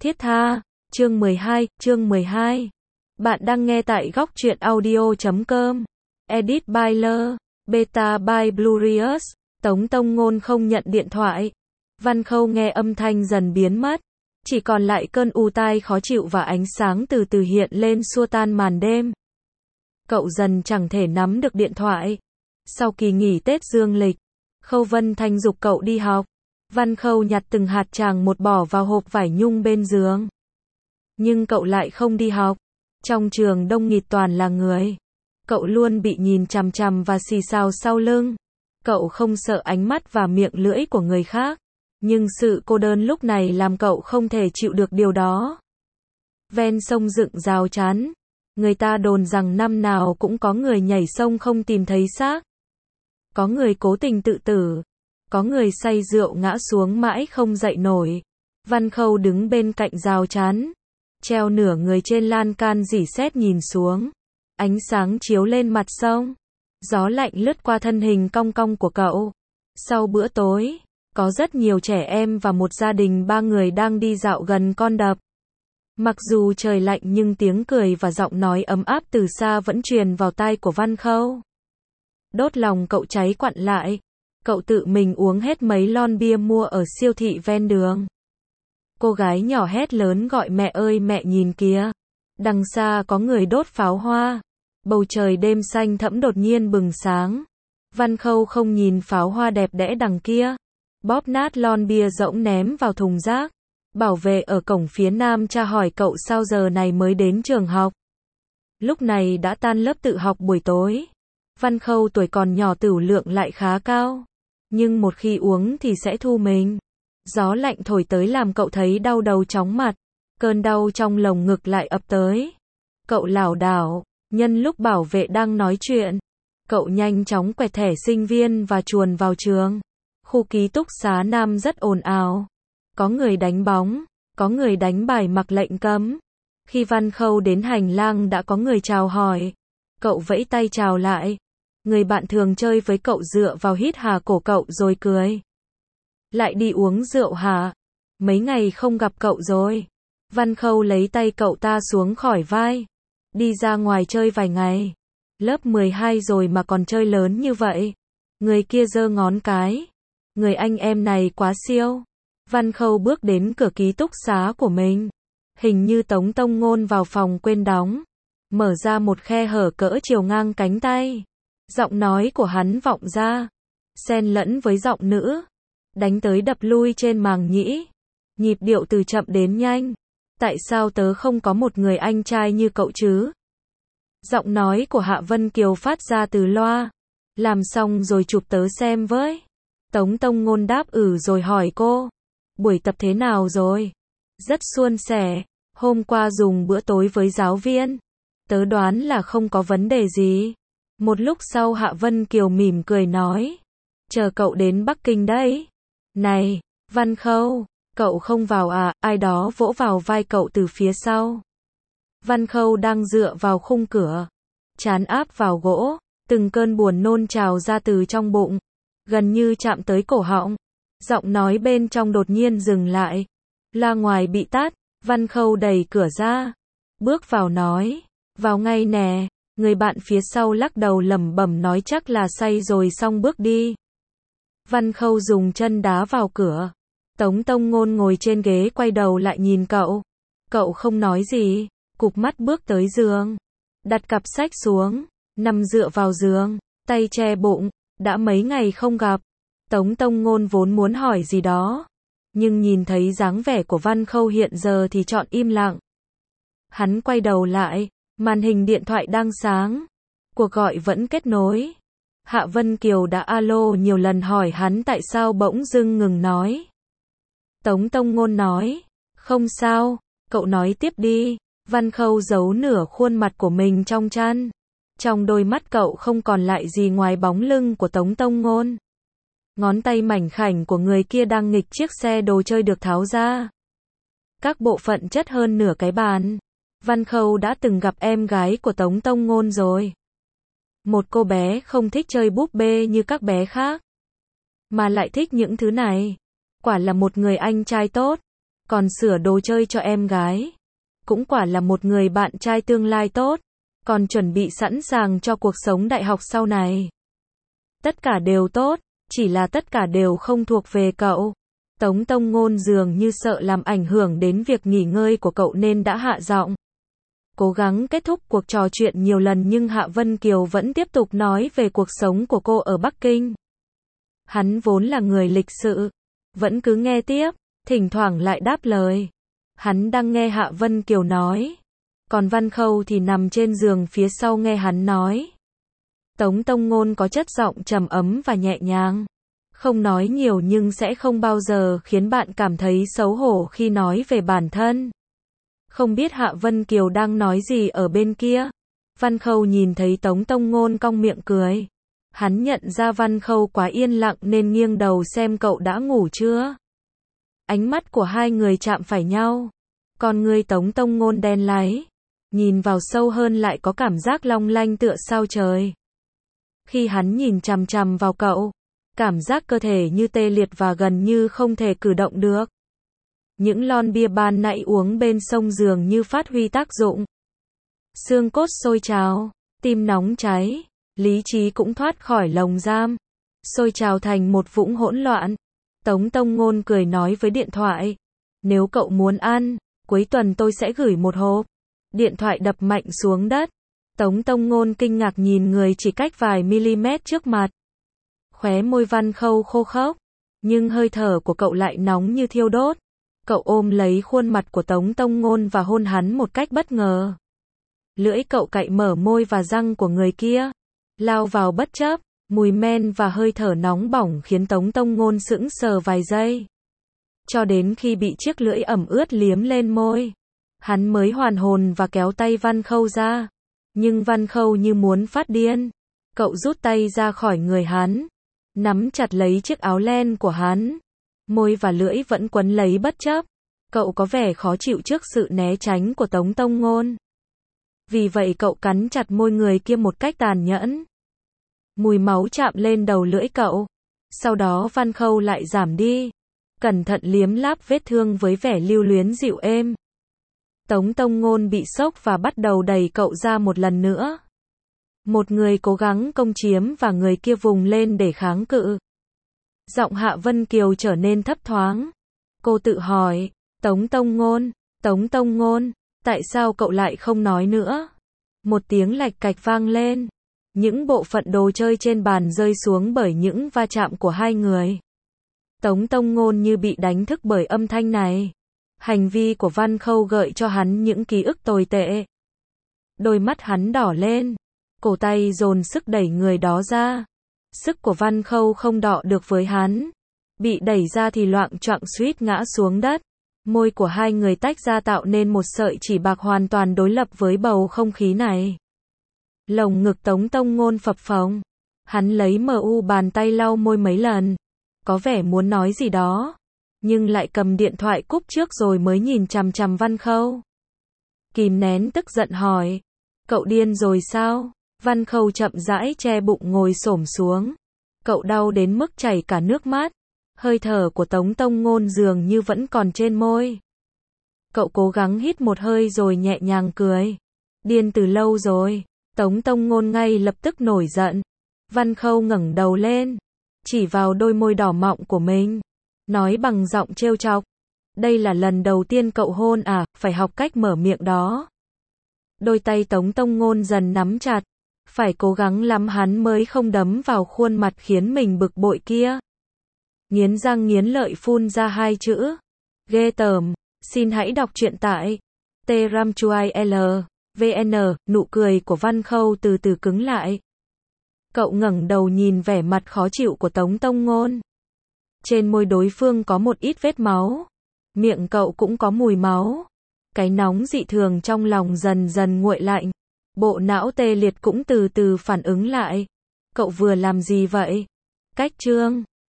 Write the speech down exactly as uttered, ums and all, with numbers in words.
Thiết tha, chương mười hai, chương mười hai. Bạn đang nghe tại góc truyện audio chấm com. Edit by L, Beta by Blurious. Tống Tông Ngôn không nhận điện thoại. Văn Khâu nghe âm thanh dần biến mất. Chỉ còn lại cơn u tai khó chịu và ánh sáng từ từ hiện lên xua tan màn đêm. Cậu dần chẳng thể nắm được điện thoại. Sau kỳ nghỉ Tết dương lịch, Khâu Vân Thanh giục cậu đi học. Văn Khâu nhặt từng hạt tràng một bỏ vào hộp vải nhung bên giường. Nhưng cậu lại không đi học. Trong trường đông nghịt toàn là người. Cậu luôn bị nhìn chằm chằm và xì xào sau lưng. Cậu không sợ ánh mắt và miệng lưỡi của người khác. Nhưng sự cô đơn lúc này làm cậu không thể chịu được điều đó. Ven sông dựng rào chắn. Người ta đồn rằng năm nào cũng có người nhảy sông không tìm thấy xác. Có người cố tình tự tử. Có người say rượu ngã xuống mãi không dậy nổi. Văn Khâu đứng bên cạnh rào chắn. Treo nửa người trên lan can rỉ sét nhìn xuống. Ánh sáng chiếu lên mặt sông. Gió lạnh lướt qua thân hình cong cong của cậu. Sau bữa tối, có rất nhiều trẻ em và một gia đình ba người đang đi dạo gần con đập. Mặc dù trời lạnh nhưng tiếng cười và giọng nói ấm áp từ xa vẫn truyền vào tai của Văn Khâu. Đốt lòng cậu cháy quặn lại. Cậu tự mình uống hết mấy lon bia mua ở siêu thị ven đường. Cô gái nhỏ hét lớn gọi mẹ ơi mẹ nhìn kìa. Đằng xa có người đốt pháo hoa. Bầu trời đêm xanh thẫm đột nhiên bừng sáng. Văn Khâu không nhìn pháo hoa đẹp đẽ đằng kia. Bóp nát lon bia rỗng ném vào thùng rác. Bảo vệ ở cổng phía nam tra hỏi cậu sao giờ này mới đến trường học. Lúc này đã tan lớp tự học buổi tối. Văn Khâu tuổi còn nhỏ tửu lượng lại khá cao. Nhưng một khi uống thì sẽ thu mình. Gió lạnh thổi tới làm cậu thấy đau đầu chóng mặt. Cơn đau trong lồng ngực lại ập tới. Cậu lảo đảo, nhân lúc bảo vệ đang nói chuyện. Cậu nhanh chóng quẹt thẻ sinh viên và chuồn vào trường. Khu ký túc xá nam rất ồn ào. Có người đánh bóng, có người đánh bài mặc lệnh cấm. Khi Văn Khâu đến hành lang đã có người chào hỏi. Cậu vẫy tay chào lại. Người bạn thường chơi với cậu dựa vào hít hà cổ cậu rồi cười. Lại đi uống rượu hả? Mấy ngày không gặp cậu rồi. Văn Khâu lấy tay cậu ta xuống khỏi vai. Đi ra ngoài chơi vài ngày. Lớp mười hai rồi mà còn chơi lớn như vậy. Người kia giơ ngón cái. Người anh em này quá siêu. Văn Khâu bước đến cửa ký túc xá của mình. Hình như Tống Tông Ngôn vào phòng quên đóng. Mở ra một khe hở cỡ chiều ngang cánh tay. Giọng nói của hắn vọng ra. Xen lẫn với giọng nữ. Đánh tới đập lui trên màng nhĩ. Nhịp điệu từ chậm đến nhanh. Tại sao tớ không có một người anh trai như cậu chứ? Giọng nói của Hạ Vân Kiều phát ra từ loa. Làm xong rồi chụp tớ xem với. Tống Tông Ngôn đáp ừ rồi hỏi cô. Buổi tập thế nào rồi? Rất suôn sẻ. Hôm qua dùng bữa tối với giáo viên. Tớ đoán là không có vấn đề gì. Một lúc sau Hạ Vân Kiều mỉm cười nói. Chờ cậu đến Bắc Kinh đấy. Này, Văn Khâu, cậu không vào à? Ai đó vỗ vào vai cậu từ phía sau. Văn Khâu đang dựa vào khung cửa. Trán áp vào gỗ. Từng cơn buồn nôn trào ra từ trong bụng. Gần như chạm tới cổ họng. Giọng nói bên trong đột nhiên dừng lại. Loa ngoài bị tắt. Văn Khâu đẩy cửa ra. Bước vào nói. Vào ngay nè. Người bạn phía sau lắc đầu lẩm bẩm nói chắc là say rồi xong bước đi. Văn Khâu dùng chân đá vào cửa. Tống Tông Ngôn ngồi trên ghế quay đầu lại nhìn cậu. Cậu không nói gì. Cụp mắt bước tới giường. Đặt cặp sách xuống. Nằm dựa vào giường. Tay che bụng. Đã mấy ngày không gặp. Tống Tông Ngôn vốn muốn hỏi gì đó. Nhưng nhìn thấy dáng vẻ của Văn Khâu hiện giờ thì chọn im lặng. Hắn quay đầu lại. Màn hình điện thoại đang sáng. Cuộc gọi vẫn kết nối. Hạ Vân Kiều đã alo nhiều lần hỏi hắn tại sao bỗng dưng ngừng nói. Tống Tông Ngôn nói. Không sao, cậu nói tiếp đi. Văn Khâu giấu nửa khuôn mặt của mình trong chăn. Trong đôi mắt cậu không còn lại gì ngoài bóng lưng của Tống Tông Ngôn. Ngón tay mảnh khảnh của người kia đang nghịch chiếc xe đồ chơi được tháo ra. Các bộ phận chất hơn nửa cái bàn. Văn Khâu đã từng gặp em gái của Tống Tông Ngôn rồi. Một cô bé không thích chơi búp bê như các bé khác. Mà lại thích những thứ này. Quả là một người anh trai tốt. còn sửa đồ chơi cho em gái. Cũng quả là một người bạn trai tương lai tốt, còn chuẩn bị sẵn sàng cho cuộc sống đại học sau này. Tất cả đều tốt, chỉ là tất cả đều không thuộc về cậu. Tống Tông Ngôn dường như sợ làm ảnh hưởng đến việc nghỉ ngơi của cậu nên đã hạ giọng. Cố gắng kết thúc cuộc trò chuyện nhiều lần nhưng Hạ Vân Kiều vẫn tiếp tục nói về cuộc sống của cô ở Bắc Kinh. Hắn vốn là người lịch sự, vẫn cứ nghe tiếp, thỉnh thoảng lại đáp lời. Hắn đang nghe Hạ Vân Kiều nói, còn Văn Khâu thì nằm trên giường phía sau nghe hắn nói. Tống Tông Ngôn có chất giọng trầm ấm và nhẹ nhàng, không nói nhiều nhưng sẽ không bao giờ khiến bạn cảm thấy xấu hổ khi nói về bản thân. Không biết Hạ Vân Kiều đang nói gì ở bên kia. Văn Khâu nhìn thấy Tống Tông Ngôn cong miệng cười. Hắn nhận ra Văn Khâu quá yên lặng nên nghiêng đầu xem cậu đã ngủ chưa. Ánh mắt của hai người chạm phải nhau. Con ngươi Tống Tông Ngôn đen láy, nhìn vào sâu hơn lại có cảm giác long lanh tựa sao trời. Khi hắn nhìn chằm chằm vào cậu, cảm giác cơ thể như tê liệt và gần như không thể cử động được. Những lon bia ban nãy uống bên sông dường như phát huy tác dụng. Xương cốt sôi trào, tim nóng cháy, lý trí cũng thoát khỏi lồng giam, sôi trào thành một vũng hỗn loạn. Tống Tông Ngôn cười nói với điện thoại, nếu cậu muốn ăn, cuối tuần tôi sẽ gửi một hộp. Điện thoại đập mạnh xuống đất. Tống Tông Ngôn kinh ngạc nhìn người chỉ cách vài mm trước mặt. Khóe môi Văn Khâu khô khốc, nhưng hơi thở của cậu lại nóng như thiêu đốt. Cậu ôm lấy khuôn mặt của Tống Tông Ngôn và hôn hắn một cách bất ngờ. Lưỡi cậu cạy mở môi và răng của người kia, lao vào bất chấp. Mùi men và hơi thở nóng bỏng khiến Tống Tông Ngôn sững sờ vài giây. Cho đến khi bị chiếc lưỡi ẩm ướt liếm lên môi, hắn mới hoàn hồn và kéo tay Văn Khâu ra. Nhưng Văn Khâu như muốn phát điên. Cậu rút tay ra khỏi người hắn, nắm chặt lấy chiếc áo len của hắn. Môi và lưỡi vẫn quấn lấy bất chấp. Cậu có vẻ khó chịu trước sự né tránh của Tống Tông Ngôn. Vì vậy cậu cắn chặt môi người kia một cách tàn nhẫn. Mùi máu chạm lên đầu lưỡi cậu. Sau đó Văn Khâu lại giảm đi, cẩn thận liếm láp vết thương với vẻ lưu luyến dịu êm. Tống Tông Ngôn bị sốc và bắt đầu đẩy cậu ra một lần nữa. Một người cố gắng công chiếm và người kia vùng lên để kháng cự. Giọng Hạ Vân Kiều trở nên thấp thoáng. Cô tự hỏi, Tống Tông Ngôn, Tống Tông Ngôn, tại sao cậu lại không nói nữa? Một tiếng lạch cạch vang lên. Những bộ phận đồ chơi trên bàn rơi xuống bởi những va chạm của hai người. Tống Tông Ngôn như bị đánh thức bởi âm thanh này. Hành vi của Văn Khâu gợi cho hắn những ký ức tồi tệ. Đôi mắt hắn đỏ lên, cổ tay dồn sức đẩy người đó ra. Sức của Văn Khâu không đọ được với hắn. Bị đẩy ra thì loạng choạng suýt ngã xuống đất. Môi của hai người tách ra tạo nên một sợi chỉ bạc hoàn toàn đối lập với bầu không khí này. Lồng ngực Tống Tông Ngôn phập phồng. Hắn lấy mờ u bàn tay lau môi mấy lần. Có vẻ muốn nói gì đó. Nhưng lại cầm điện thoại cúp trước rồi mới nhìn chằm chằm Văn Khâu. Kìm nén tức giận hỏi. Cậu điên rồi sao? Văn Khâu chậm rãi che bụng ngồi xổm xuống. Cậu đau đến mức chảy cả nước mắt. Hơi thở của Tống Tông Ngôn dường như vẫn còn trên môi. Cậu cố gắng hít một hơi rồi nhẹ nhàng cười. Điên từ lâu rồi. Tống Tông Ngôn ngay lập tức nổi giận. Văn Khâu ngẩng đầu lên, chỉ vào đôi môi đỏ mọng của mình, nói bằng giọng trêu chọc. Đây là lần đầu tiên cậu hôn à, phải học cách mở miệng đó. Đôi tay Tống Tông Ngôn dần nắm chặt. Phải cố gắng lắm hắn mới không đấm vào khuôn mặt khiến mình bực bội kia. Nghiến răng nghiến lợi phun ra hai chữ. Ghê tởm. Xin hãy đọc truyện tại T RAM Chui L V N. Nụ cười của Văn Khâu từ từ cứng lại. Cậu ngẩng đầu nhìn vẻ mặt khó chịu của Tống Tông Ngôn. Trên môi đối phương có một ít vết máu. Miệng cậu cũng có mùi máu. Cái nóng dị thường trong lòng dần dần nguội lạnh. Bộ não tê liệt cũng từ từ phản ứng lại. Cậu vừa làm gì vậy? Cách chương